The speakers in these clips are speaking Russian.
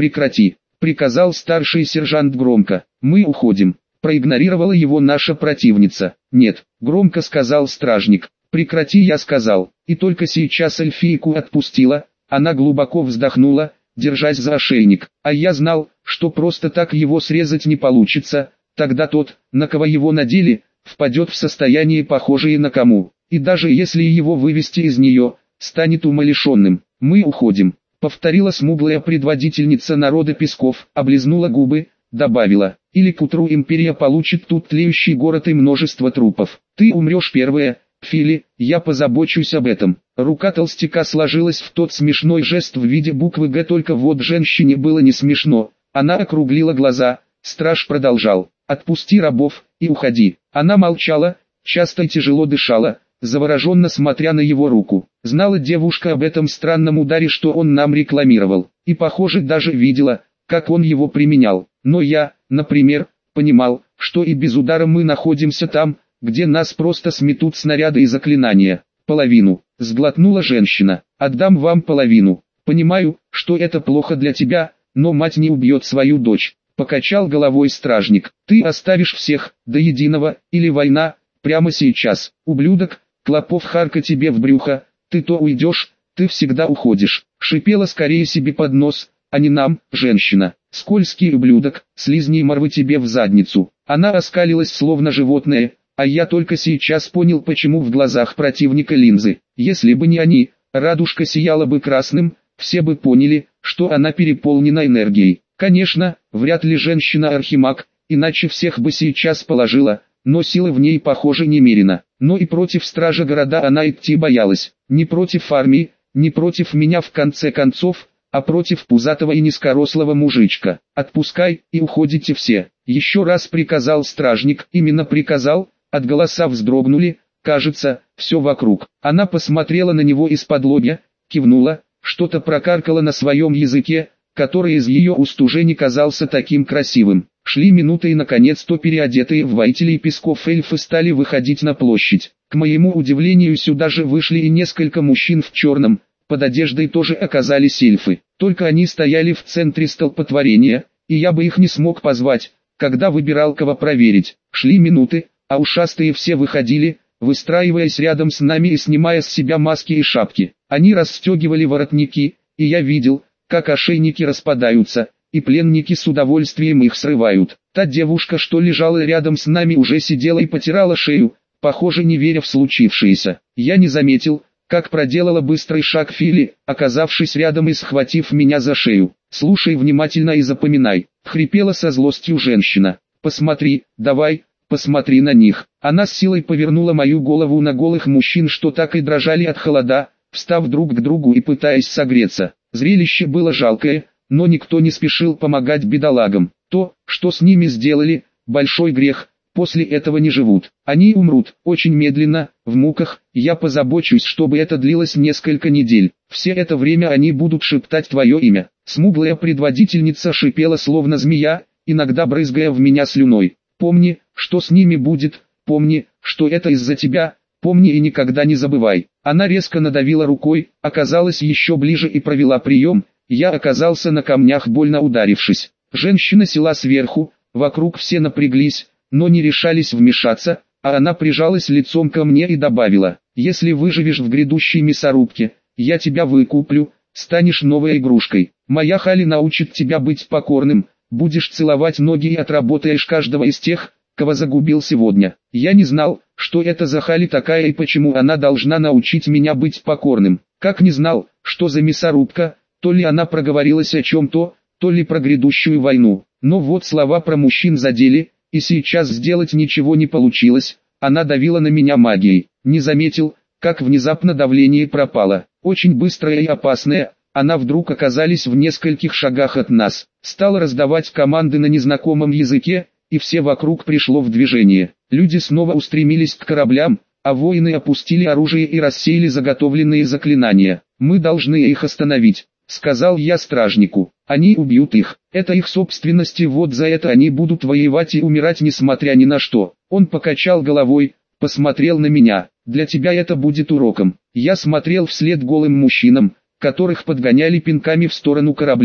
«Прекрати», — приказал старший сержант громко. «Мы уходим». Проигнорировала его наша противница. «Нет», — громко сказал стражник. «Прекрати», я сказал. И только сейчас эльфийку отпустила. Она глубоко вздохнула, держась за ошейник. А я знал, что просто так его срезать не получится. Тогда тот, на кого его надели, впадет в состояние, похожее на кому. И даже если его вывести из нее, станет умалишенным. «Мы уходим», — повторила смуглая предводительница народа песков, облизнула губы, добавила. «Или к утру империя получит тут тлеющий город и множество трупов. Ты умрешь первая, Фили, я позабочусь об этом». Рука толстяка сложилась в тот смешной жест в виде буквы «Г», только вот женщине было не смешно. Она округлила глаза. Страж продолжал. «Отпусти рабов и уходи». Она молчала, часто и тяжело дышала, завороженно смотря на его руку. Знала девушка об этом странном ударе, что он нам рекламировал, и, похоже, даже видела, как он его применял. Но я, например, понимал, что и без удара мы находимся там, где нас просто сметут снаряды и заклинания. «Половину», — сглотнула женщина. «Отдам вам половину. Понимаю, что это плохо для тебя, но мать не убьет свою дочь». Покачал головой стражник. «Ты оставишь всех, до единого, или война, прямо сейчас. Ублюдок, клопов харка тебе в брюхо, ты то уйдешь, ты всегда уходишь». Шипела скорее себе под нос, а не нам, женщина. «Скользкий ублюдок, слизни морвы тебе в задницу». Она оскалилась словно животное, а я только сейчас понял, почему в глазах противника линзы. Если бы не они, радужка сияла бы красным, все бы поняли, что она переполнена энергией. Конечно, вряд ли женщина-архимаг, иначе всех бы сейчас положила, но силы в ней, похоже, немерено. Но и против стража города она идти боялась. Не против армии, не против меня в конце концов, а против пузатого и низкорослого мужичка. «Отпускай, и уходите все», — еще раз приказал стражник. Именно приказал, от голоса вздрогнули, кажется, все вокруг. Она посмотрела на него из-под кивнула, что-то прокаркала на своем языке, который из ее уст уже не казался таким красивым. Шли минуты, и наконец-то переодетые в воителей песков эльфы стали выходить на площадь. К моему удивлению, сюда же вышли и несколько мужчин в черном. Под одеждой тоже оказались эльфы, только они стояли в центре столпотворения, и я бы их не смог позвать, когда выбирал кого проверить. Шли минуты, а ушастые все выходили, выстраиваясь рядом с нами и снимая с себя маски и шапки. Они расстегивали воротники, и я видел, как ошейники распадаются, и пленники с удовольствием их срывают. Та девушка, что лежала рядом с нами, уже сидела и потирала шею, похоже, не веря в случившееся. Я не заметил, как проделала быстрый шаг Фили, оказавшись рядом и схватив меня за шею. «Слушай внимательно и запоминай», — хрипела со злостью женщина. «Посмотри, давай, посмотри на них». Она с силой повернула мою голову на голых мужчин, что так и дрожали от холода, встав друг к другу и пытаясь согреться. Зрелище было жалкое, но никто не спешил помогать бедолагам. То, что с ними сделали, большой грех. После этого не живут. Они умрут, очень медленно, в муках. Я позабочусь, чтобы это длилось несколько недель. Все это время они будут шептать твое имя. Смуглая предводительница шипела словно змея, иногда брызгая в меня слюной. Помни, что с ними будет, помни, что это из-за тебя, помни и никогда не забывай. Она резко надавила рукой, оказалась еще ближе и провела прием. Я оказался на камнях, больно ударившись. Женщина села сверху, вокруг все напряглись, но не решались вмешаться, а она прижалась лицом ко мне и добавила: «Если выживешь в грядущей мясорубке, я тебя выкуплю, станешь новой игрушкой. Моя Хали научит тебя быть покорным, будешь целовать ноги и отработаешь каждого из тех, кого загубил сегодня». Я не знал, что это за Хали такая и почему она должна научить меня быть покорным. Как не знал, что за мясорубка, то ли она проговорилась о чем-то, то ли про грядущую войну. Но вот слова про мужчин задели, и сейчас сделать ничего не получилось. Она давила на меня магией. Не заметил, как внезапно давление пропало. Очень быстрое и опасное, она вдруг оказалась в нескольких шагах от нас. Стала раздавать команды на незнакомом языке, и все вокруг пришло в движение. Люди снова устремились к кораблям, а воины опустили оружие и рассеяли заготовленные заклинания. «Мы должны их остановить», — сказал я стражнику. «Они убьют их. Это их собственность, и вот за это они будут воевать и умирать несмотря ни на что». Он покачал головой, посмотрел на меня. «Для тебя это будет уроком». Я смотрел вслед голым мужчинам, которых подгоняли пинками в сторону кораблей.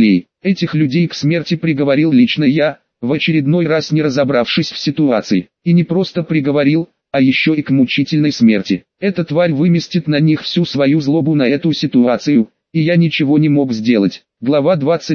Этих людей к смерти приговорил лично я, в очередной раз не разобравшись в ситуации. И не просто приговорил, а еще и к мучительной смерти. Эта тварь выместит на них всю свою злобу на эту ситуацию, и я ничего не мог сделать. Глава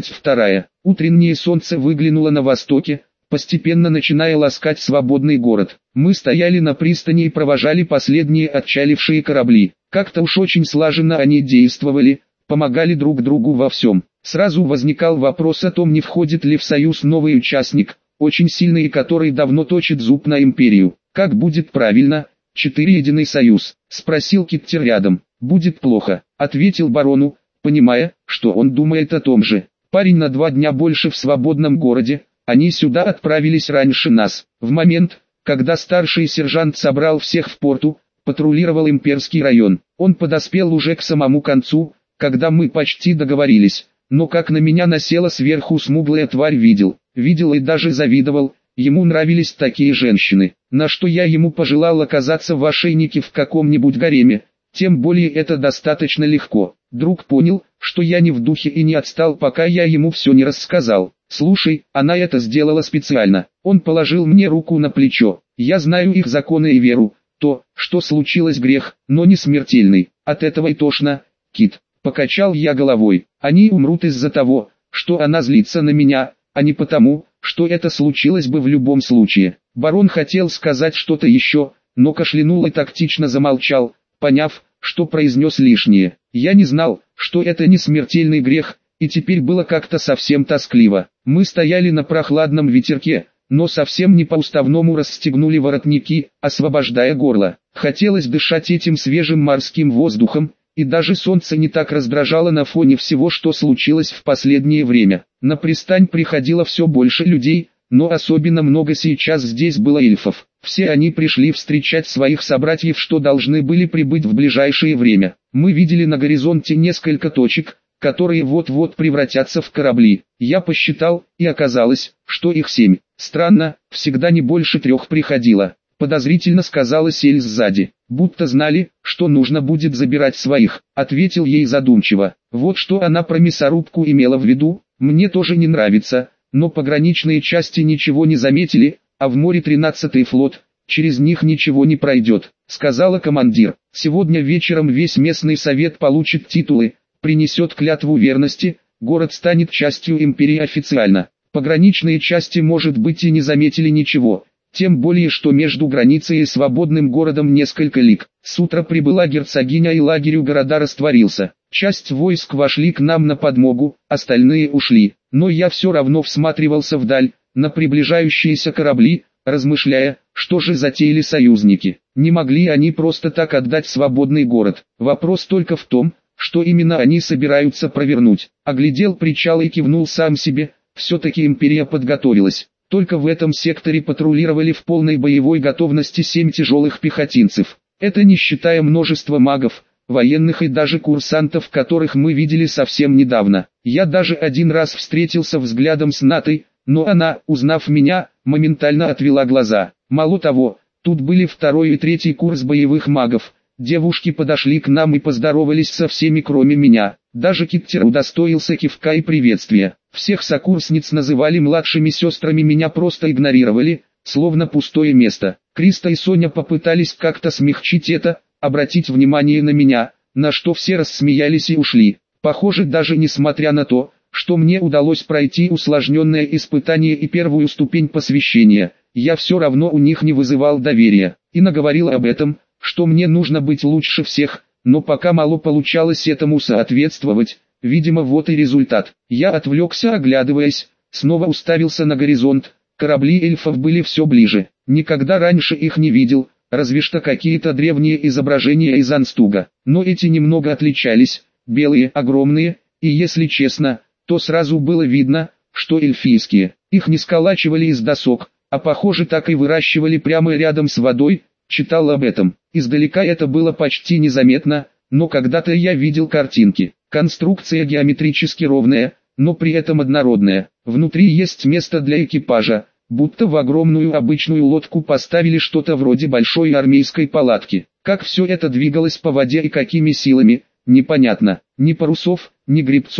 22. Утреннее солнце выглянуло на востоке, постепенно начиная ласкать свободный город. Мы стояли на пристани и провожали последние отчалившие корабли. Как-то уж очень слаженно они действовали, помогали друг другу во всем. Сразу возникал вопрос о том, не входит ли в союз новый участник, очень сильный и который давно точит зуб на империю. «Как будет правильно, 4-единый союз?» — спросил Киттер рядом. «Будет плохо», — ответил барону, понимая, что он думает о том же. «Парень на 2 дня больше в свободном городе, они сюда отправились раньше нас». В момент, когда старший сержант собрал всех в порту, патрулировал имперский район. Он подоспел уже к самому концу, когда мы почти договорились. Но как на меня насела сверху смуглая тварь, видел и даже завидовал. Ему нравились такие женщины, на что я ему пожелал оказаться в ошейнике в каком-нибудь гареме, тем более это достаточно легко. Друг понял, что я не в духе и не отстал, пока я ему все не рассказал. «Слушай, она это сделала специально». Он положил мне руку на плечо. «Я знаю их законы и веру. То, что случилось, грех, но не смертельный. От этого и тошно, Кит». Покачал я головой. «Они умрут из-за того, что она злится на меня, а не потому, что это случилось бы в любом случае». Барон хотел сказать что-то еще, но кашлянул и тактично замолчал, поняв, что произнес лишнее. Я не знал, что это не смертельный грех, и теперь было как-то совсем тоскливо. Мы стояли на прохладном ветерке, но совсем не по-уставному расстегнули воротники, освобождая горло. Хотелось дышать этим свежим морским воздухом, и даже солнце не так раздражало на фоне всего, что случилось в последнее время. На пристань приходило все больше людей, но особенно много сейчас здесь было эльфов. Все они пришли встречать своих собратьев, что должны были прибыть в ближайшее время. Мы видели на горизонте несколько точек, которые вот-вот превратятся в корабли. Я посчитал, и оказалось, что их 7. Странно, всегда не больше 3 приходило. Подозрительно сказала Сель сзади. «Будто знали, что нужно будет забирать своих», — ответил ей задумчиво. Вот что она про мясорубку имела в виду. Мне тоже не нравится, но пограничные части ничего не заметили, а в море 13-й флот, через них ничего не пройдет, сказала командир. Сегодня вечером весь местный совет получит титулы, принесет клятву верности, город станет частью империи официально. Пограничные части, может быть, и не заметили ничего. Тем более, что между границей и свободным городом несколько лиг. С утра прибыла герцогиня, и лагерь у города растворился. Часть войск вошли к нам на подмогу, остальные ушли. Но я все равно всматривался вдаль, на приближающиеся корабли, размышляя, что же затеяли союзники. Не могли они просто так отдать свободный город. Вопрос только в том, что именно они собираются провернуть. Оглядел причал и кивнул сам себе, все-таки империя подготовилась. Только в этом секторе патрулировали в полной боевой готовности 7 тяжелых пехотинцев. Это не считая множества магов, военных и даже курсантов, которых мы видели совсем недавно. Я даже один раз встретился взглядом с Натой, но она, узнав меня, моментально отвела глаза. Мало того, тут были 2-й и 3-й курс боевых магов. Девушки подошли к нам и поздоровались со всеми, кроме меня. Даже Киттер удостоился кивка и приветствия. Всех сокурсниц называли младшими сестрами, меня просто игнорировали, словно пустое место. Криста и Соня попытались как-то смягчить это, обратить внимание на меня, на что все рассмеялись и ушли. Похоже, даже несмотря на то, что мне удалось пройти усложненное испытание и 1-ю ступень посвящения, я все равно у них не вызывал доверия. И наговорил об этом, что мне нужно быть лучше всех, но пока мало получалось этому соответствовать. Видимо, вот и результат. Я отвлекся, оглядываясь, снова уставился на горизонт. Корабли эльфов были все ближе. Никогда раньше их не видел, разве что какие-то древние изображения из Анстуга. Но эти немного отличались, белые, огромные, и если честно, то сразу было видно, что эльфийские. Их не сколачивали из досок, а похоже так и выращивали прямо рядом с водой. Читал об этом. Издалека это было почти незаметно, но когда-то я видел картинки. Конструкция геометрически ровная, но при этом однородная. Внутри есть место для экипажа, будто в огромную обычную лодку поставили что-то вроде большой армейской палатки. Как все это двигалось по воде и какими силами, непонятно. Ни парусов, ни гребцов,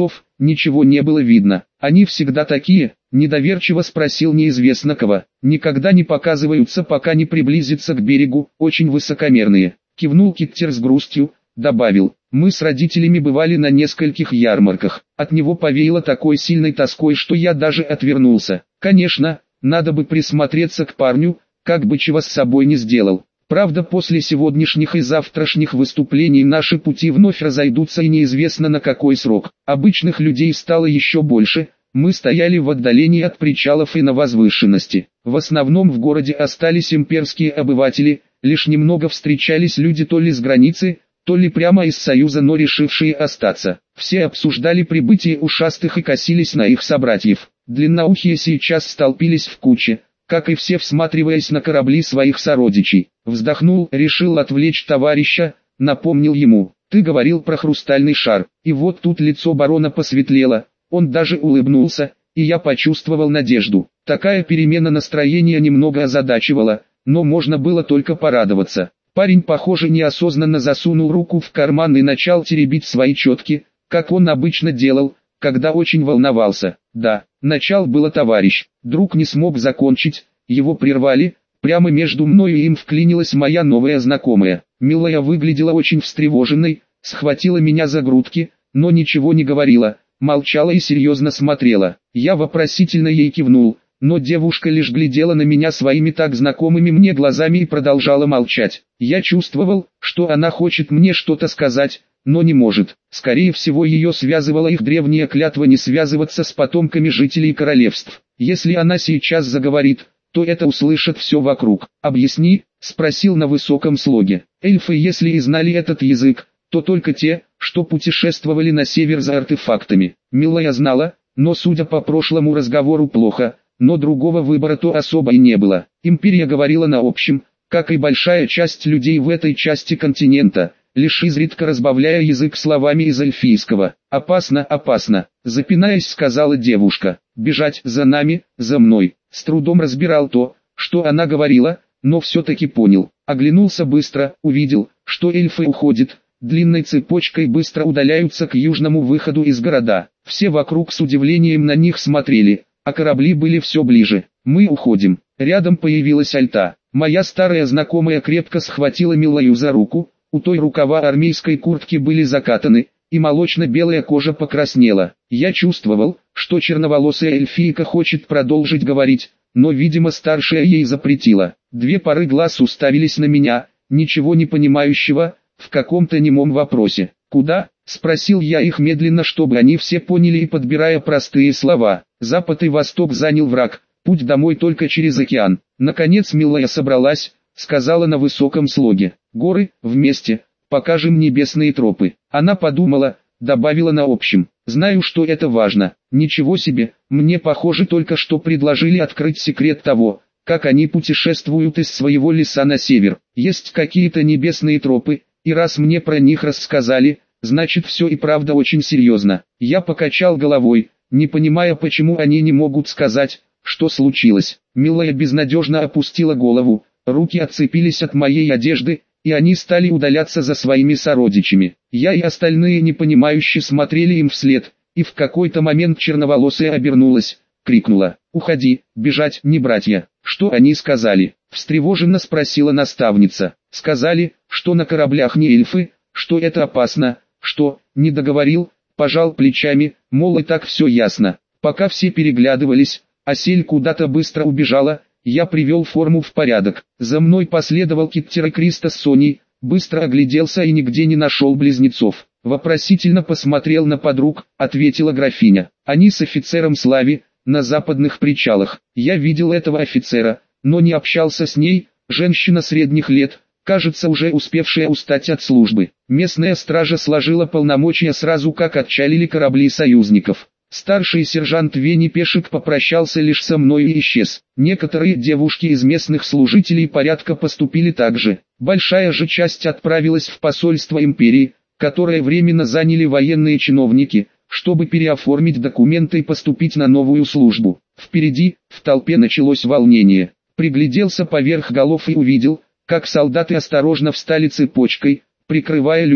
ничего не было видно. Они всегда такие, недоверчиво спросил неизвестно кого. Никогда не показываются, пока не приблизятся к берегу, очень высокомерные. Кивнул Киттер с грустью, добавил: мы с родителями бывали на нескольких ярмарках. От него повеяло такой сильной тоской, что я даже отвернулся. Конечно, надо бы присмотреться к парню, как бы чего с собой не сделал. Правда, после сегодняшних и завтрашних выступлений наши пути вновь разойдутся и неизвестно на какой срок. Обычных людей стало еще больше, мы стояли в отдалении от причалов и на возвышенности. В основном в городе остались имперские обыватели, лишь немного встречались люди то ли с границы, то ли прямо из Союза, но решившие остаться. Все обсуждали прибытие ушастых и косились на их собратьев. Длинноухие сейчас столпились в куче, как и все, всматриваясь на корабли своих сородичей. Вздохнул, решил отвлечь товарища, напомнил ему: ты говорил про хрустальный шар. И вот тут лицо барона посветлело, он даже улыбнулся, и я почувствовал надежду. Такая перемена настроения немного озадачивала, но можно было только порадоваться. Парень, похоже, неосознанно засунул руку в карман и начал теребить свои четки, как он обычно делал, когда очень волновался. Да, начал было товарищ. Друг не смог закончить, его прервали. Прямо между мною и им вклинилась моя новая знакомая. Милая выглядела очень встревоженной, схватила меня за грудки, но ничего не говорила, молчала и серьезно смотрела. Я вопросительно ей кивнул, но девушка лишь глядела на меня своими так знакомыми мне глазами и продолжала молчать. Я чувствовал, что она хочет мне что-то сказать, но не может. Скорее всего, ее связывала их древняя клятва не связываться с потомками жителей королевств. Если она сейчас заговорит, то это услышат все вокруг. «Объясни», — спросил на высоком слоге. Эльфы, если и знали этот язык, то только те, что путешествовали на север за артефактами. Милая знала, но судя по прошлому разговору плохо, но другого выбора-то особо и не было. Империя говорила на общем, как и большая часть людей в этой части континента, лишь изредка разбавляя язык словами из эльфийского. «Опасно, опасно», — запинаясь, сказала девушка. «Бежать за нами, за мной». С трудом разбирал то, что она говорила, но все-таки понял. Оглянулся быстро, увидел, что эльфы уходят, длинной цепочкой быстро удаляются к южному выходу из города. Все вокруг с удивлением на них смотрели, а корабли были все ближе. «Мы уходим». Рядом появилась Альта. Моя старая знакомая крепко схватила Милаю за руку, у той рукава армейской куртки были закатаны, и молочно-белая кожа покраснела. Я чувствовал, что черноволосая эльфийка хочет продолжить говорить, но, видимо, старшая ей запретила. Две пары глаз уставились на меня, ничего не понимающего, в каком-то немом вопросе. «Куда?» — спросил я их медленно, чтобы они все поняли, и подбирая простые слова. «Запад и восток занял враг, путь домой только через океан». Наконец Милая собралась, сказала на высоком слоге: «Горы, вместе, покажем небесные тропы». Она подумала, добавила на общем: «Знаю, что это важно». Ничего себе, мне, похоже, только что предложили открыть секрет того, как они путешествуют из своего леса на север. Есть какие-то небесные тропы, и раз мне про них рассказали, значит все и правда очень серьезно. Я покачал головой, не понимая, почему они не могут сказать, что случилось. Милая безнадежно опустила голову, руки отцепились от моей одежды, и они стали удаляться за своими сородичами. Я и остальные непонимающе смотрели им вслед, и в какой-то момент черноволосая обернулась, крикнула: «Уходи, бежать, не братья». «Что они сказали?» — встревоженно спросила наставница. «Сказали, что на кораблях не эльфы, что это опасно, что...» Не договорил, пожал плечами, мол, и так все ясно. Пока все переглядывались, Асель куда-то быстро убежала, я привел форму в порядок. За мной последовал Киттер и Криста с Соней, быстро огляделся и нигде не нашел близнецов. Вопросительно посмотрел на подруг, ответила графиня. Они с офицером Слави, на западных причалах. Я видел этого офицера, но не общался с ней, женщина средних лет, кажется, уже успевшая устать от службы. Местная стража сложила полномочия сразу, как отчалили корабли союзников. Старший сержант Вени Пешек попрощался лишь со мной и исчез. Некоторые девушки из местных служителей порядка поступили так же. Большая же часть отправилась в посольство империи, которое временно заняли военные чиновники, чтобы переоформить документы и поступить на новую службу. Впереди, в толпе, началось волнение. Пригляделся поверх голов и увидел, как солдаты осторожно встали цепочкой, прикрывая людей.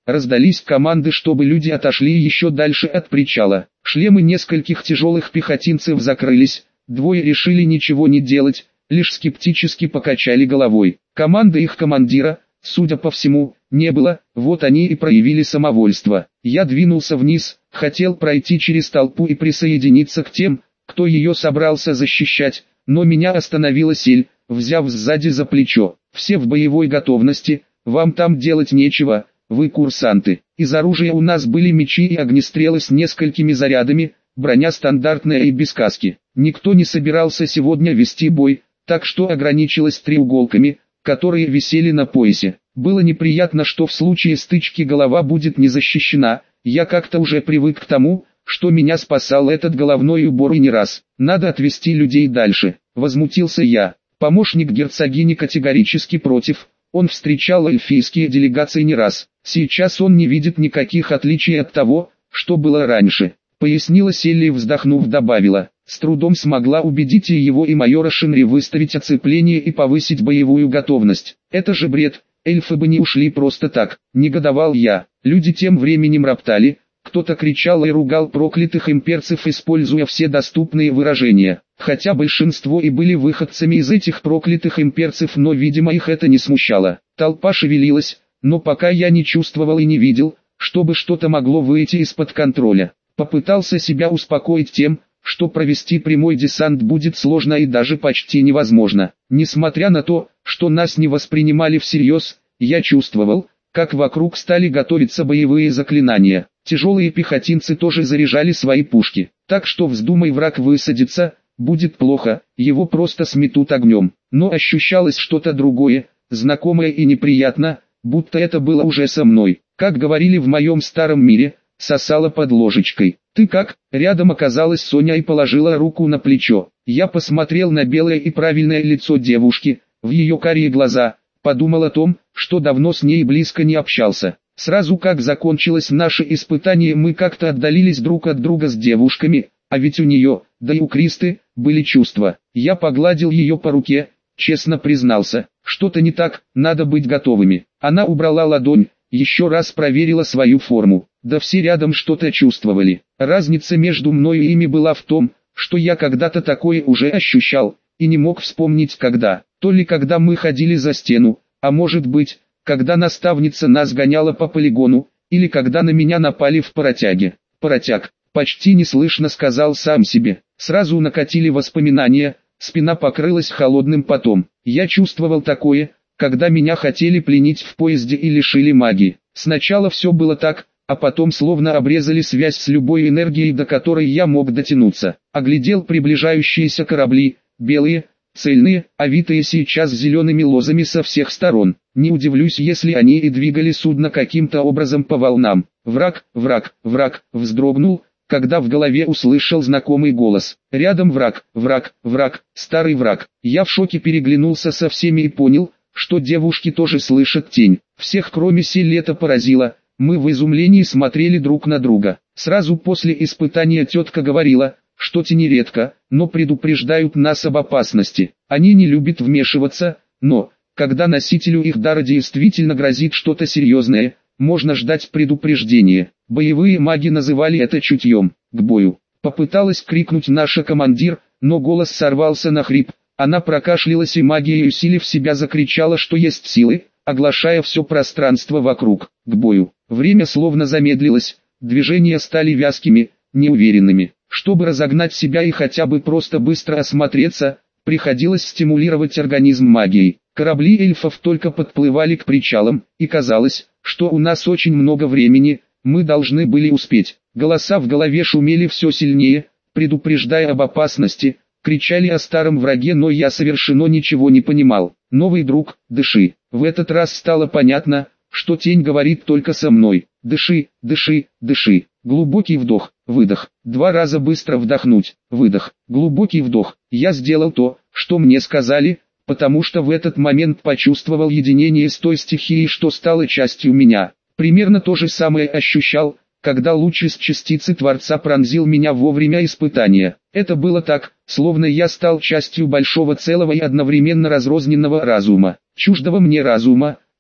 раздались команды, чтобы люди отошли еще дальше от причала. Шлемы нескольких тяжелых пехотинцев закрылись, двое решили ничего не делать, лишь скептически покачали головой. Команды их командира, судя по всему, не было, вот они и проявили самовольство. Я двинулся вниз, хотел пройти через толпу и присоединиться к тем, кто ее собрался защищать, но меня остановила Сель, взяв сзади за плечо. Все в боевой готовности, вам там делать нечего, вы курсанты. Из оружия у нас были мечи и огнестрелы с несколькими зарядами, броня стандартная и без каски. Никто не собирался сегодня вести бой, так что ограничилась треуголками, которые висели на поясе. Было неприятно, что в случае стычки голова будет не защищена, я как-то уже привык к тому, что меня спасал этот головной убор и не раз. Надо отвести людей дальше, возмутился я. Помощник герцогини категорически против, он встречал эльфийские делегации не раз. Сейчас он не видит никаких отличий от того, что было раньше. Пояснила Селли и вздохнув добавила, с трудом смогла убедить и его и майора Шинри выставить оцепление и повысить боевую готовность. Это же бред, эльфы бы не ушли просто так, негодовал я. Люди тем временем роптали, кто-то кричал и ругал проклятых имперцев, используя все доступные выражения. Хотя большинство и были выходцами из этих проклятых имперцев, но видимо их это не смущало. Толпа шевелилась, но пока я не чувствовал и не видел, чтобы что-то могло выйти из-под контроля. Попытался себя успокоить тем, что провести прямой десант будет сложно и даже почти невозможно. Несмотря на то, что нас не воспринимали всерьез, я чувствовал, как вокруг стали готовиться боевые заклинания. Тяжелые пехотинцы тоже заряжали свои пушки, так что вздумай враг высадиться, будет плохо, его просто сметут огнем. Но ощущалось что-то другое, знакомое и неприятно, будто это было уже со мной. Как говорили в моем старом мире, сосало под ложечкой. «Ты как?» Рядом оказалась Соня и положила руку на плечо. Я посмотрел на белое и правильное лицо девушки, в ее карие глаза, подумал о том, что давно с ней близко не общался. Сразу как закончилось наше испытание, мы как-то отдалились друг от друга с девушками, а ведь у нее, да и у Кристы, были чувства. Я погладил ее по руке, честно признался, что-то не так, надо быть готовыми. Она убрала ладонь, еще раз проверила свою форму. Да все рядом что-то чувствовали. Разница между мной и ими была в том, что я когда-то такое уже ощущал, и не мог вспомнить когда. То ли когда мы ходили за стену, а может быть, когда наставница нас гоняла по полигону, или когда на меня напали в паротяге. Паротяг, почти неслышно сказал сам себе. Сразу накатили воспоминания, спина покрылась холодным потом. Я чувствовал такое, когда меня хотели пленить в поезде и лишили магии. Сначала все было так, а потом словно обрезали связь с любой энергией, до которой я мог дотянуться. Оглядел приближающиеся корабли, белые, цельные, овитые сейчас зелеными лозами со всех сторон. Не удивлюсь, если они и двигали судно каким-то образом по волнам. Враг, враг, враг, вздрогнул, когда в голове услышал знакомый голос. Рядом враг, враг, враг, старый враг. Я в шоке переглянулся со всеми и понял, что девушки тоже слышат тень. Всех кроме Селли это поразило. Мы в изумлении смотрели друг на друга. Сразу после испытания тетка говорила, что тени редко, но предупреждают нас об опасности. Они не любят вмешиваться, но, когда носителю их дара действительно грозит что-то серьезное, можно ждать предупреждения. Боевые маги называли это чутьем. К бою. Попыталась крикнуть наша командир, но голос сорвался на хрип. Она прокашлялась и магией усилив себя закричала, что есть силы, оглашая все пространство вокруг. К бою. Время словно замедлилось, движения стали вязкими, неуверенными. Чтобы разогнать себя и хотя бы просто быстро осмотреться, приходилось стимулировать организм магией. Корабли эльфов только подплывали к причалам, и казалось, что у нас очень много времени, мы должны были успеть. Голоса в голове шумели все сильнее, предупреждая об опасности, кричали о старом враге, но я совершенно ничего не понимал. Новый друг, дыши. В этот раз стало понятно, что тень говорит только со мной. Дыши, дыши, дыши. Глубокий вдох, выдох. 2 раза быстро вдохнуть, выдох. Глубокий вдох. Я сделал то, что мне сказали, потому что в этот момент почувствовал единение с той стихией, что стало частью меня. Примерно то же самое ощущал, когда луч из частицы Творца пронзил меня во время испытания. Это было так, словно я стал частью большого целого и одновременно разрозненного разума. Чуждого мне разума,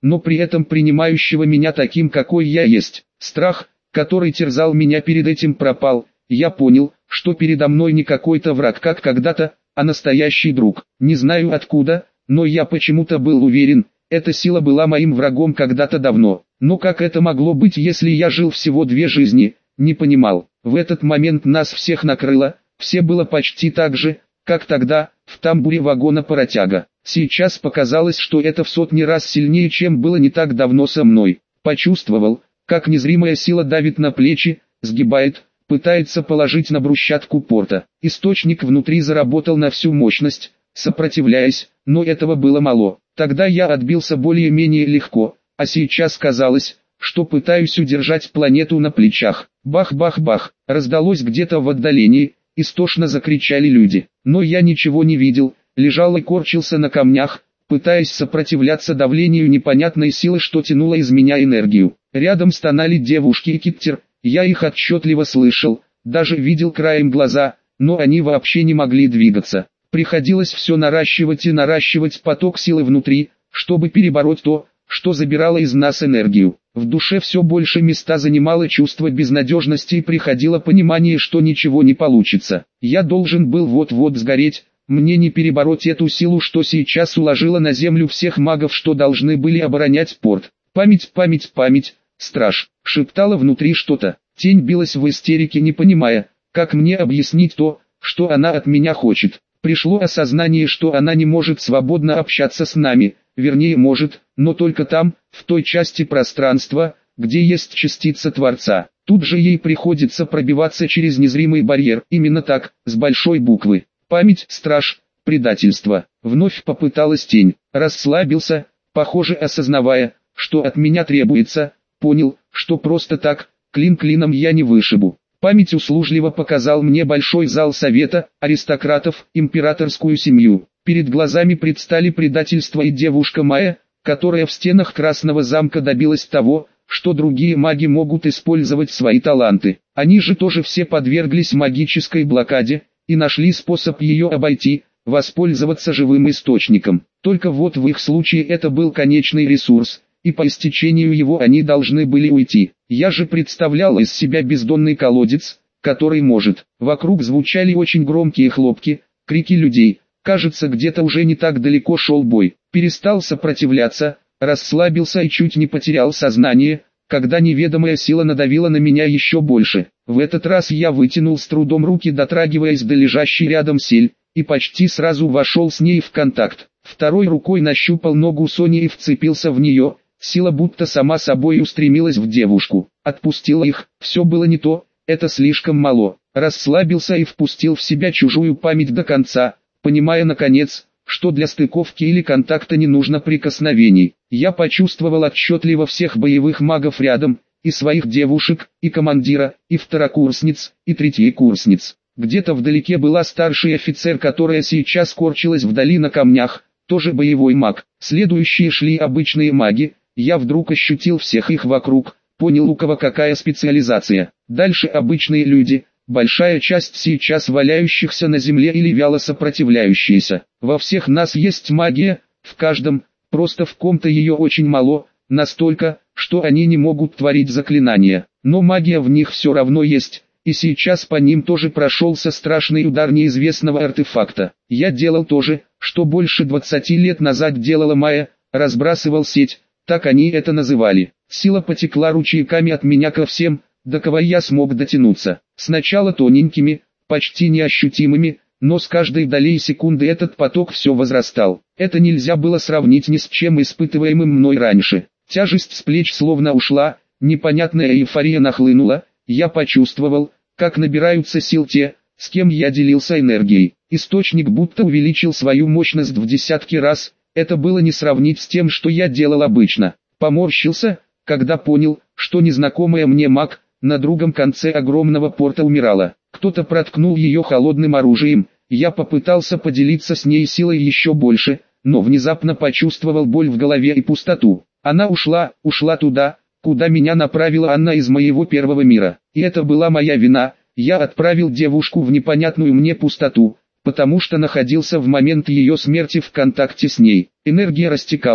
но при этом принимающего меня таким, какой я есть. Страх, который терзал меня перед этим, пропал. Я понял, что передо мной не какой-то враг, как когда-то, а настоящий друг. Не знаю откуда, но я почему-то был уверен, эта сила была моим врагом когда-то давно. Но как это могло быть, если я жил всего 2 жизни, не понимал. В этот момент нас всех накрыло, все было почти так же, как тогда, в тамбуре вагона паротяга. Сейчас показалось, что это в сотни раз сильнее, чем было не так давно со мной. Почувствовал, как незримая сила давит на плечи, сгибает, пытается положить на брусчатку порта. Источник внутри заработал на всю мощность, сопротивляясь, но этого было мало. Тогда я отбился более-менее легко, а сейчас казалось, что пытаюсь удержать планету на плечах. Бах-бах-бах, раздалось где-то в отдалении, истошно закричали люди. Но я ничего не видел, лежал и корчился на камнях, пытаясь сопротивляться давлению непонятной силы, что тянуло из меня энергию. Рядом стонали девушки и Киттер, я их отчетливо слышал, даже видел краем глаза, но они вообще не могли двигаться. Приходилось все наращивать и наращивать поток силы внутри, чтобы перебороть то, что забирало из нас энергию. В душе все больше места занимало чувство безнадежности и приходило понимание, что ничего не получится. Я должен был вот-вот сгореть, мне не перебороть эту силу, что сейчас уложила на землю всех магов, что должны были оборонять порт. «Память, память, память, страж!» — шептала внутри что-то. Тень билась в истерике, не понимая, как мне объяснить то, что она от меня хочет. Пришло осознание, что она не может свободно общаться с нами, вернее может, но только там, в той части пространства, где есть частица Творца. Тут же ей приходится пробиваться через незримый барьер, именно так, с большой буквы. «Память, страж, предательство». Вновь попыталась тень, расслабился, похоже осознавая, что от меня требуется, понял, что просто так, клин клином я не вышибу. Память услужливо показал мне большой зал совета, аристократов, императорскую семью. Перед глазами предстали предательство и девушка Майя, которая в стенах Красного замка добилась того, что другие маги могут использовать свои таланты. Они же тоже все подверглись магической блокаде, и нашли способ ее обойти, воспользоваться живым источником. Только вот в их случае это был конечный ресурс, и по истечению его они должны были уйти. Я же представлял из себя бездонный колодец, который может. Вокруг звучали очень громкие хлопки, крики людей. Кажется, где-то уже не так далеко шел бой. Перестал сопротивляться, расслабился и чуть не потерял сознание, когда неведомая сила надавила на меня еще больше. В этот раз я вытянул с трудом руки, дотрагиваясь до лежащей рядом сель, и почти сразу вошел с ней в контакт. Второй рукой нащупал ногу Сони и вцепился в нее. Сила будто сама собой устремилась в девушку. Отпустила их, все было не то, это слишком мало. Расслабился и впустил в себя чужую память до конца, понимая наконец, что для стыковки или контакта не нужно прикосновений. Я почувствовал отчетливо всех боевых магов рядом, и своих девушек, и командира, и второкурсниц, и третьекурсниц. Где-то вдалеке была старший офицер, которая сейчас корчилась вдали на камнях, тоже боевой маг. Следующие шли обычные маги. Я вдруг ощутил всех их вокруг, понял, у кого какая специализация. Дальше обычные люди, большая часть сейчас валяющихся на земле или вяло сопротивляющиеся. Во всех нас есть магия, в каждом, просто в ком-то ее очень мало, настолько, что они не могут творить заклинания. Но магия в них все равно есть, и сейчас по ним тоже прошелся страшный удар неизвестного артефакта. Я делал то же, что больше 20 лет назад делала Майя, разбрасывал сеть. Так они это называли. Сила потекла ручейками от меня ко всем, до кого я смог дотянуться. Сначала тоненькими, почти неощутимыми, но с каждой долей секунды этот поток все возрастал. Это нельзя было сравнить ни с чем испытываемым мной раньше. Тяжесть с плеч словно ушла, непонятная эйфория нахлынула. Я почувствовал, как набираются сил те, с кем я делился энергией. Источник будто увеличил свою мощность в десятки раз. Это было не сравнить с тем, что я делал обычно. Поморщился, когда понял, что незнакомая мне маг, на другом конце огромного порта умирала. Кто-то проткнул ее холодным оружием. Я попытался поделиться с ней силой еще больше, но внезапно почувствовал боль в голове и пустоту. Она ушла туда, куда меня направила Анна из моего первого мира. И это была моя вина. Я отправил девушку в непонятную мне пустоту, потому что находился в момент ее смерти в контакте с ней. Энергия растекалась,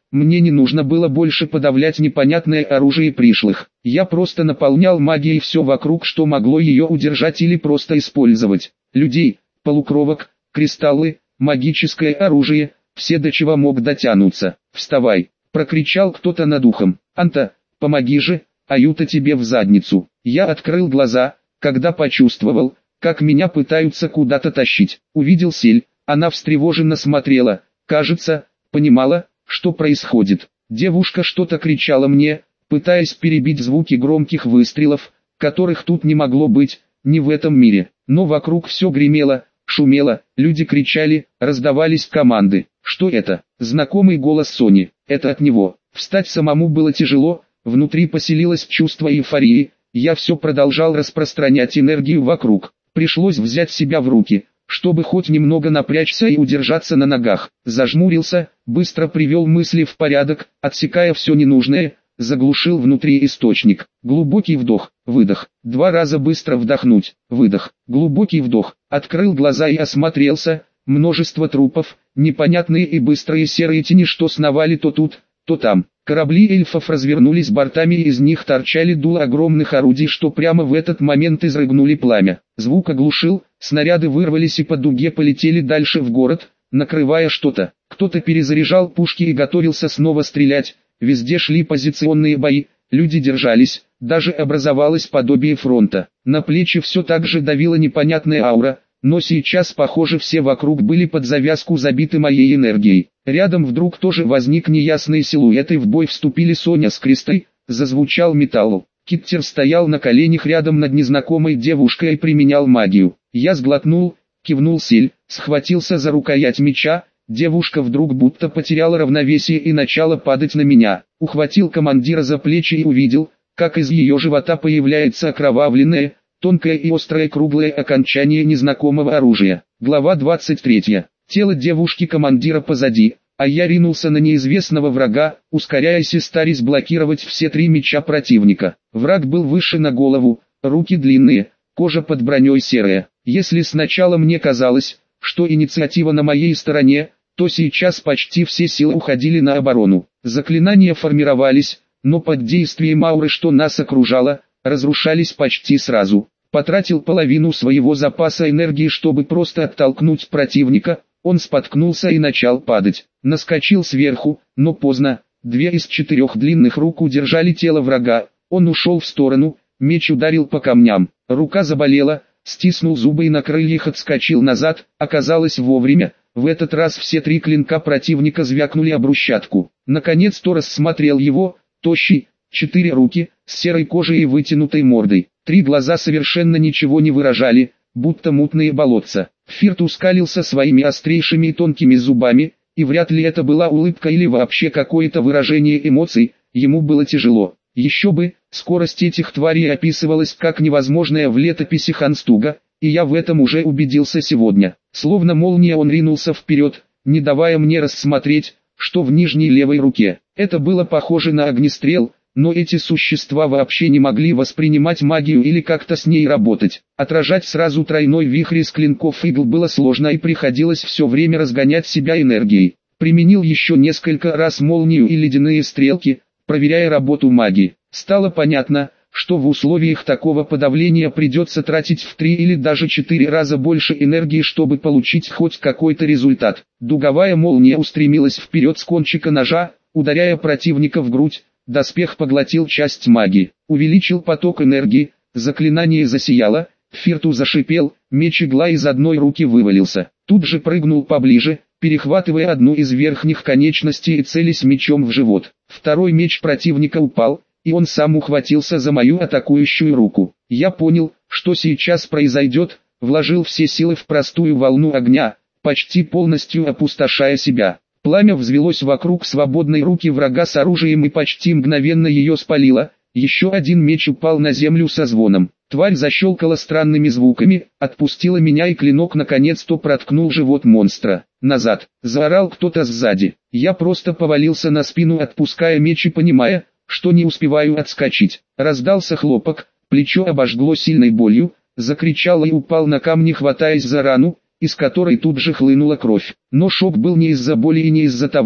Мне не нужно было больше подавлять непонятное оружие пришлых. Я просто наполнял магией все вокруг, что могло ее удержать или просто использовать. Людей, полукровок, кристаллы, магическое оружие, все до чего мог дотянуться. «Вставай!» — прокричал кто-то над ухом. «Анта, помоги же, аюта тебе в задницу!» Я открыл глаза, когда почувствовал, как меня пытаются куда-то тащить. Увидел Сель, она встревоженно смотрела, кажется, понимала, что происходит. Девушка что-то кричала мне, пытаясь перебить звуки громких выстрелов, которых тут не могло быть, ни в этом мире. Но вокруг все гремело, шумело, люди кричали, раздавались команды. Что это? Знакомый голос Сони. Это от него. Встать самому было тяжело, внутри поселилось чувство эйфории. Я все продолжал распространять энергию вокруг. Пришлось взять себя в руки, чтобы хоть немного напрячься и удержаться на ногах. Зажмурился, быстро привел мысли в порядок, отсекая все ненужное, заглушил внутри источник. Глубокий вдох, выдох. 2 раза быстро вдохнуть, выдох. Глубокий вдох. Открыл глаза и осмотрелся. Множество трупов, непонятные и быстрые серые тени, что сновали то тут, то там. Корабли эльфов развернулись бортами, и из них торчали дула огромных орудий, что прямо в этот момент изрыгнули пламя. Звук оглушил, снаряды вырвались и по дуге полетели дальше в город, накрывая что-то. Кто-то перезаряжал пушки и готовился снова стрелять. Везде шли позиционные бои, люди держались, даже образовалось подобие фронта. На плечи все так же давила непонятная аура, но сейчас, похоже, все вокруг были под завязку забиты моей энергией. Рядом вдруг тоже возник неясный силуэт, и в бой вступили Соня с Кристой, зазвучал металл. Киттер стоял на коленях рядом над незнакомой девушкой и применял магию. Я сглотнул, кивнул Сель, схватился за рукоять меча. Девушка вдруг будто потеряла равновесие и начала падать на меня. Ухватил командира за плечи и увидел, как из ее живота появляется окровавленное, тонкое и острое круглое окончание незнакомого оружия. Глава 23. Тело девушки-командира позади, а я ринулся на неизвестного врага, ускоряясь и стараясь блокировать все 3 меча противника. Враг был выше на голову, руки длинные, кожа под броней серая. Если сначала мне казалось, что инициатива на моей стороне, то сейчас почти все силы уходили на оборону. Заклинания формировались, но под действием ауры, что нас окружало, разрушались почти сразу. Потратил половину своего запаса энергии, чтобы просто оттолкнуть противника. Он споткнулся и начал падать. Наскочил сверху, но поздно. 2 из 4 длинных рук удержали тело врага. Он ушел в сторону, меч ударил по камням. Рука заболела, стиснул зубы и на крыльях отскочил назад. Оказалось вовремя. В этот раз все 3 клинка противника звякнули об брусчатку. Наконец-то рассмотрел его, тощий, 4 руки, с серой кожей и вытянутой мордой. 3 глаза совершенно ничего не выражали, будто мутные болотца. Фирт ускалился своими острейшими и тонкими зубами, и вряд ли это была улыбка или вообще какое-то выражение эмоций, ему было тяжело. Еще бы, скорость этих тварей описывалась как невозможная в летописи Ханстуга, и я в этом уже убедился сегодня. Словно молния он ринулся вперед, не давая мне рассмотреть, что в нижней левой руке. Это было похоже на огнестрел, но эти существа вообще не могли воспринимать магию или как-то с ней работать. Отражать сразу тройной вихрь из клинков игл было сложно, и приходилось все время разгонять себя энергией. Применил еще несколько раз молнию и ледяные стрелки, проверяя работу магии. Стало понятно, что в условиях такого подавления придется тратить в 3 или даже 4 раза больше энергии, чтобы получить хоть какой-то результат. Дуговая молния устремилась вперед с кончика ножа, ударяя противника в грудь. Доспех поглотил часть магии, увеличил поток энергии, заклинание засияло, Фирту зашипел, меч-игла из одной руки вывалился. Тут же прыгнул поближе, перехватывая одну из верхних конечностей и целясь мечом в живот. Второй меч противника упал, и он сам ухватился за мою атакующую руку. Я понял, что сейчас произойдет, вложил все силы в простую волну огня, почти полностью опустошая себя. Пламя взвелось вокруг свободной руки врага с оружием и почти мгновенно ее спалило. Еще один меч упал на землю со звоном. Тварь защелкала странными звуками, отпустила меня, и клинок наконец-то проткнул живот монстра. «Назад!» — заорал кто-то сзади. Я просто повалился на спину, отпуская меч и понимая, что не успеваю отскочить. Раздался хлопок, плечо обожгло сильной болью, закричал и упал на камни, хватаясь за рану, из которой тут же хлынула кровь. Но шок был не из-за боли и не из-за того,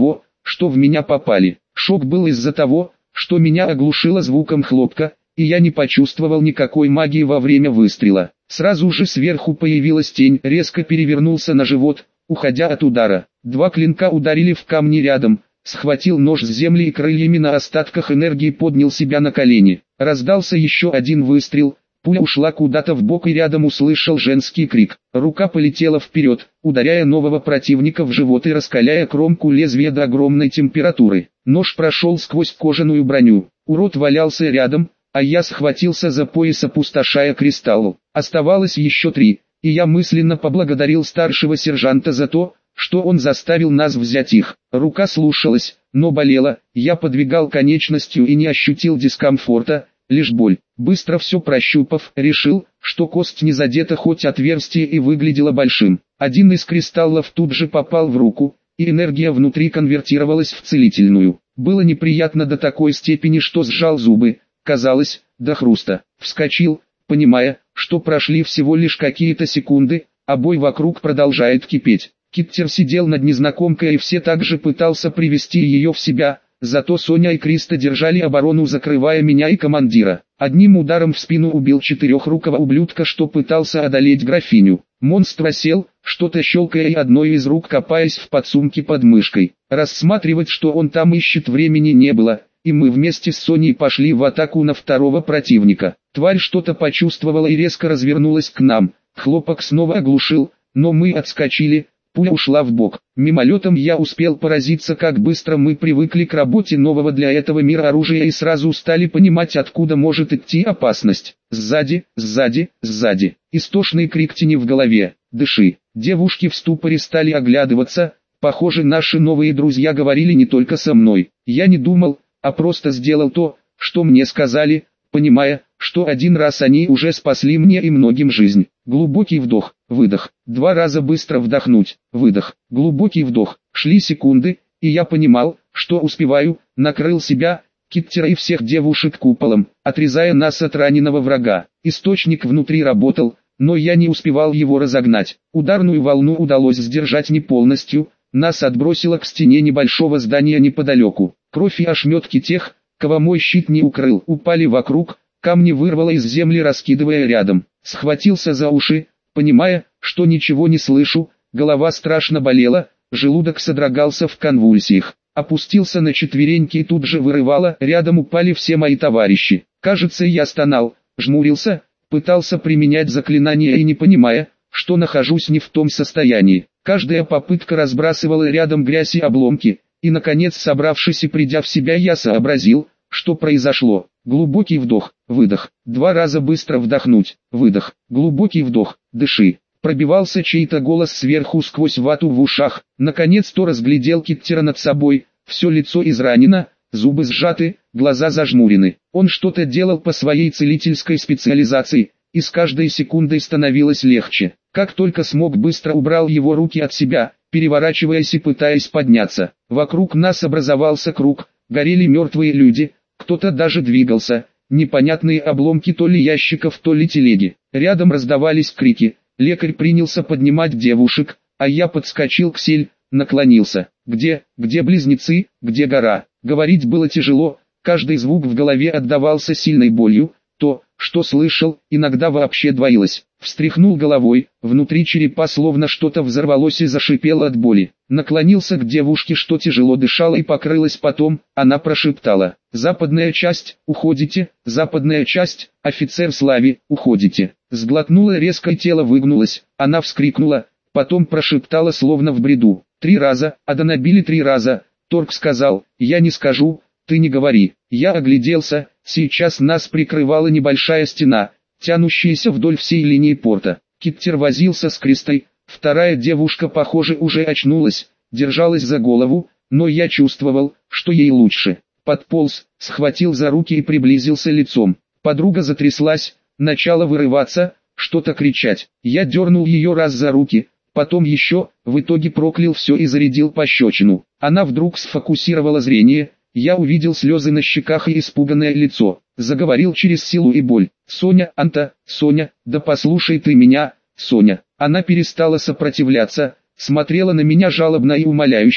что в меня попали. Шок был из-за того, что меня оглушило звуком хлопка, и я не почувствовал никакой магии во время выстрела. Сразу же сверху появилась тень, резко перевернулся на живот, уходя от удара. Два клинка ударили в камни рядом, схватил нож с земли и крыльями на остатках энергии поднял себя на колени. Раздался еще один выстрел, пуля ушла куда-то в бок и рядом услышал женский крик. Рука полетела вперед, ударяя нового противника в живот и раскаляя кромку лезвия до огромной температуры. Нож прошел сквозь кожаную броню. Урод валялся рядом, а я схватился за пояс, опустошая кристалл. Оставалось еще 3, и я мысленно поблагодарил старшего сержанта за то, что он заставил нас взять их. Рука слушалась, но болела, я подвигал конечностью и не ощутил дискомфорта, лишь боль. Быстро все прощупав, решил, что кость не задета, хоть отверстие и выглядело большим. Один из кристаллов тут же попал в руку, и энергия внутри конвертировалась в целительную. Было неприятно до такой степени, что сжал зубы, казалось, до хруста. Вскочил, понимая, что прошли всего лишь какие-то секунды, а бой вокруг продолжает кипеть. Киттер сидел над незнакомкой и все также пытался привести ее в себя, зато Соня и Криста держали оборону, закрывая меня и командира. Одним ударом в спину убил четырехрукого ублюдка, что пытался одолеть графиню. Монстр осел, что-то щелкая и одной из рук копаясь в подсумке под мышкой. Рассматривать, что он там ищет, времени не было, и мы вместе с Соней пошли в атаку на второго противника. Тварь что-то почувствовала и резко развернулась к нам. Хлопок снова оглушил, но мы отскочили. Пуля ушла в бок. Мимолетом я успел поразиться, как быстро мы привыкли к работе нового для этого мира оружия и сразу стали понимать, откуда может идти опасность. Сзади, сзади, сзади. Истошный крик тени в голове. «Дыши!» Девушки в ступоре стали оглядываться. Похоже, наши новые друзья говорили не только со мной. Я не думал, а просто сделал то, что мне сказали, понимая, что один раз они уже спасли мне и многим жизнь. Глубокий вдох, выдох, 2 раза быстро вдохнуть, выдох, глубокий вдох. Шли секунды, и я понимал, что успеваю, накрыл себя, Киттера и всех девушек куполом, отрезая нас от раненого врага. Источник внутри работал, но я не успевал его разогнать. Ударную волну удалось сдержать не полностью, нас отбросило к стене небольшого здания неподалеку. Кровь и ошметки тех, кого мой щит не укрыл, упали вокруг, камни вырвало из земли, раскидывая рядом. Схватился за уши, понимая, что ничего не слышу, голова страшно болела, желудок содрогался в конвульсиях. Опустился на четвереньки и тут же вырывало, рядом упали все мои товарищи. Кажется, я стонал, жмурился, пытался применять заклинания и не понимая, что нахожусь не в том состоянии. Каждая попытка разбрасывала рядом грязь и обломки, и наконец, собравшись и придя в себя, я сообразил, что произошло. Глубокий вдох, выдох, 2 раза быстро вдохнуть, выдох, глубокий вдох, дыши. Пробивался чей-то голос сверху сквозь вату в ушах. Наконец-то разглядел Киттера над собой, все лицо изранено, зубы сжаты, глаза зажмурены. Он что-то делал по своей целительской специализации, и с каждой секундой становилось легче. Как только смог, быстро убрал его руки от себя, переворачиваясь и пытаясь подняться. Вокруг нас образовался круг, горели мертвые люди, кто-то даже двигался, непонятные обломки то ли ящиков, то ли телеги. Рядом раздавались крики. Лекарь принялся поднимать девушек, а я подскочил к Сель, наклонился. Где близнецы, где гора? Говорить было тяжело, каждый звук в голове отдавался сильной болью, то, что слышал, иногда вообще двоилось. Встряхнул головой, внутри черепа словно что-то взорвалось и зашипело от боли. Наклонился к девушке, что тяжело дышала и покрылась потом, она прошептала: «Западная часть, уходите, западная часть, офицер Слави, уходите». Сглотнула резко и тело выгнулось, она вскрикнула, потом прошептала словно в бреду: «3 раза, Аданабили 3 раза». Торг сказал: «Я не скажу, ты не говори». Я огляделся, сейчас нас прикрывала небольшая стена, тянущаяся вдоль всей линии порта. Киттер возился с Кристой, вторая девушка, похоже, уже очнулась, держалась за голову, но я чувствовал, что ей лучше. Подполз, схватил за руки и приблизился лицом. Подруга затряслась, начала вырываться, что-то кричать. Я дернул ее раз за руки, потом еще, в итоге проклял все и зарядил пощечину. Она вдруг сфокусировала зрение, я увидел слезы на щеках и испуганное лицо. Заговорил через силу и боль: «Соня, Анта, Соня, да послушай ты меня, Соня». Она перестала сопротивляться, смотрела на меня жалобно и умоляюще,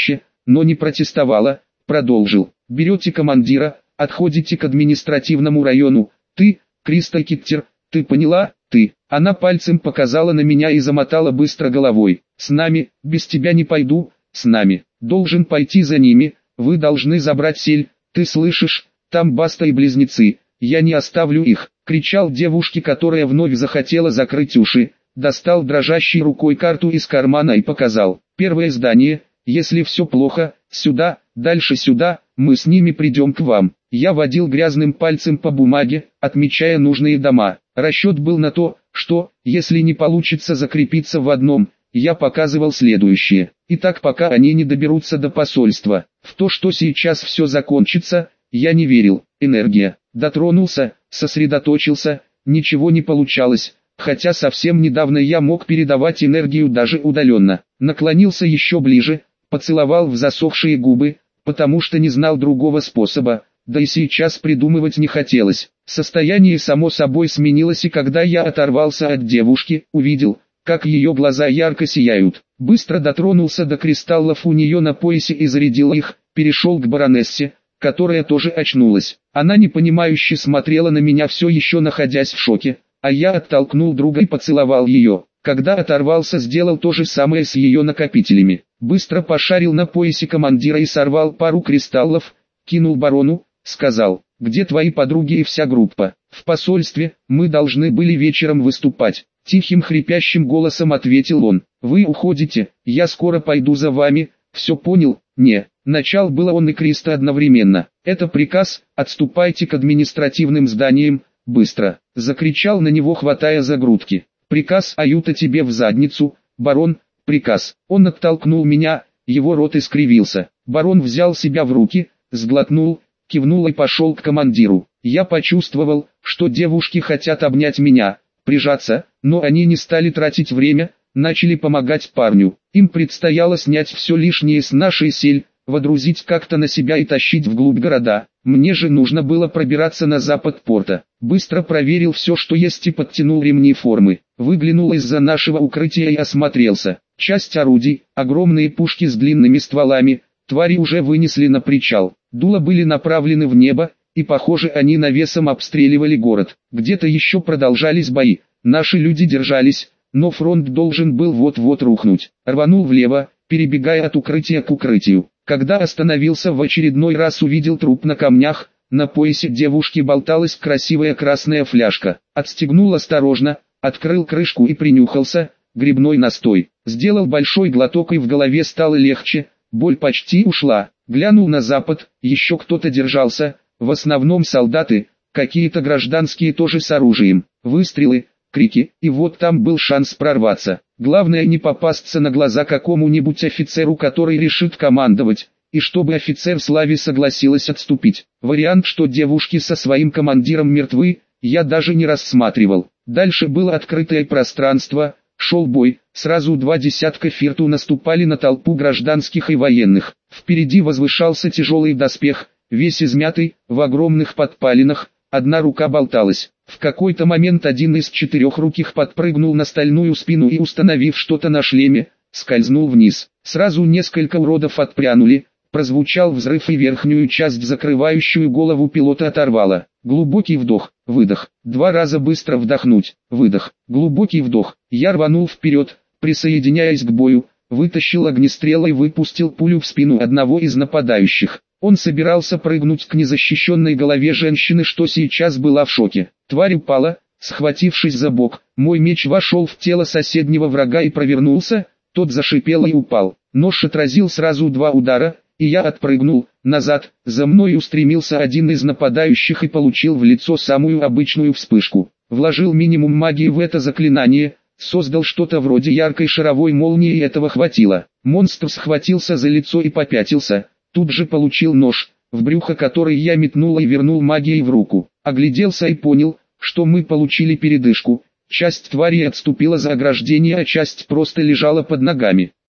но не протестовала, продолжил. Берете командира, отходите к административному району, ты, Кристал Киттер, ты поняла, ты. Она пальцем показала на меня и замотала быстро головой. С нами, без тебя не пойду, с нами. Должен пойти за ними, вы должны забрать сель, ты слышишь, там Баста и близнецы, я не оставлю их, кричал девушке, которая вновь захотела закрыть уши, достал дрожащей рукой карту из кармана и показал. Первое здание, если все плохо, сюда, дальше сюда, мы с ними придем к вам. Я водил грязным пальцем по бумаге, отмечая нужные дома. Расчет был на то, что, если не получится закрепиться в одном, я показывал следующее. И так пока они не доберутся до посольства. В то, что сейчас все закончится, я не верил. Энергия. Дотронулся, сосредоточился, ничего не получалось, хотя совсем недавно я мог передавать энергию даже удаленно. Наклонился еще ближе, поцеловал в засохшие губы, потому что не знал другого способа, да и сейчас придумывать не хотелось. Состояние само собой сменилось, и когда я оторвался от девушки, увидел, как ее глаза ярко сияют. Быстро дотронулся до кристаллов у нее на поясе и зарядил их, перешел к баронессе, которая тоже очнулась. Она непонимающе смотрела на меня, все еще находясь в шоке, а я оттолкнул друга и поцеловал ее. Когда оторвался, сделал то же самое с ее накопителями. Быстро пошарил на поясе командира и сорвал пару кристаллов, кинул барону, сказал: «Где твои подруги и вся группа?» «В посольстве, мы должны были вечером выступать», — тихим хрипящим голосом ответил он. «Вы уходите, я скоро пойду за вами, все понял?» «Не». Начал было он и Криста одновременно. «Это приказ, отступайте к административным зданиям, быстро!» Закричал на него, хватая за грудки. «Приказ, Аюта, тебе в задницу, барон, приказ!» Он оттолкнул меня, его рот искривился. Барон взял себя в руки, сглотнул, кивнул и пошел к командиру. Я почувствовал, что девушки хотят обнять меня, прижаться, но они не стали тратить время, начали помогать парню. Им предстояло снять все лишнее с нашей сель, водрузить как-то на себя и тащить вглубь города. Мне же нужно было пробираться на запад порта. Быстро проверил все, что есть, и подтянул ремни формы. Выглянул из-за нашего укрытия и осмотрелся. Часть орудий, огромные пушки с длинными стволами, твари уже вынесли на причал. Дула были направлены в небо, и похоже, они навесом обстреливали город. Где-то еще продолжались бои. Наши люди держались, но фронт должен был вот-вот рухнуть. Рванул влево, перебегая от укрытия к укрытию. Когда остановился, в очередной раз увидел труп на камнях, на поясе девушки болталась красивая красная фляжка. Отстегнул осторожно, открыл крышку и принюхался, грибной настой. Сделал большой глоток и в голове стало легче, боль почти ушла. Глянул на запад, еще кто-то держался, в основном солдаты, какие-то гражданские тоже с оружием. Выстрелы, крики, и вот там был шанс прорваться. Главное не попасться на глаза какому-нибудь офицеру, который решит командовать, и чтобы офицер Слави согласилась отступить. Вариант, что девушки со своим командиром мертвы, я даже не рассматривал. Дальше было открытое пространство, шел бой, сразу 2 десятка фирту наступали на толпу гражданских и военных. Впереди возвышался тяжелый доспех, весь измятый, в огромных подпалинах, одна рука болталась. В какой-то момент один из четырехруких подпрыгнул на стальную спину и, установив что-то на шлеме, скользнул вниз. Сразу несколько уродов отпрянули, прозвучал взрыв и верхнюю часть, закрывающую голову пилота, оторвало. Глубокий вдох, выдох, 2 раза быстро вдохнуть, выдох, глубокий вдох. Я рванул вперед, присоединяясь к бою, вытащил огнестрел и выпустил пулю в спину одного из нападающих. Он собирался прыгнуть к незащищенной голове женщины, что сейчас была в шоке. Тварь упала, схватившись за бок. Мой меч вошел в тело соседнего врага и провернулся, тот зашипел и упал. Нож отразил сразу 2 удара, и я отпрыгнул назад. За мной устремился один из нападающих и получил в лицо самую обычную вспышку. Вложил минимум магии в это заклинание, создал что-то вроде яркой шаровой молнии, и этого хватило. Монстр схватился за лицо и попятился. Тут же получил нож, в брюхо который я метнул и вернул магией в руку. Огляделся и понял, что мы получили передышку. Часть твари отступила за ограждение, а часть просто лежала под ногами.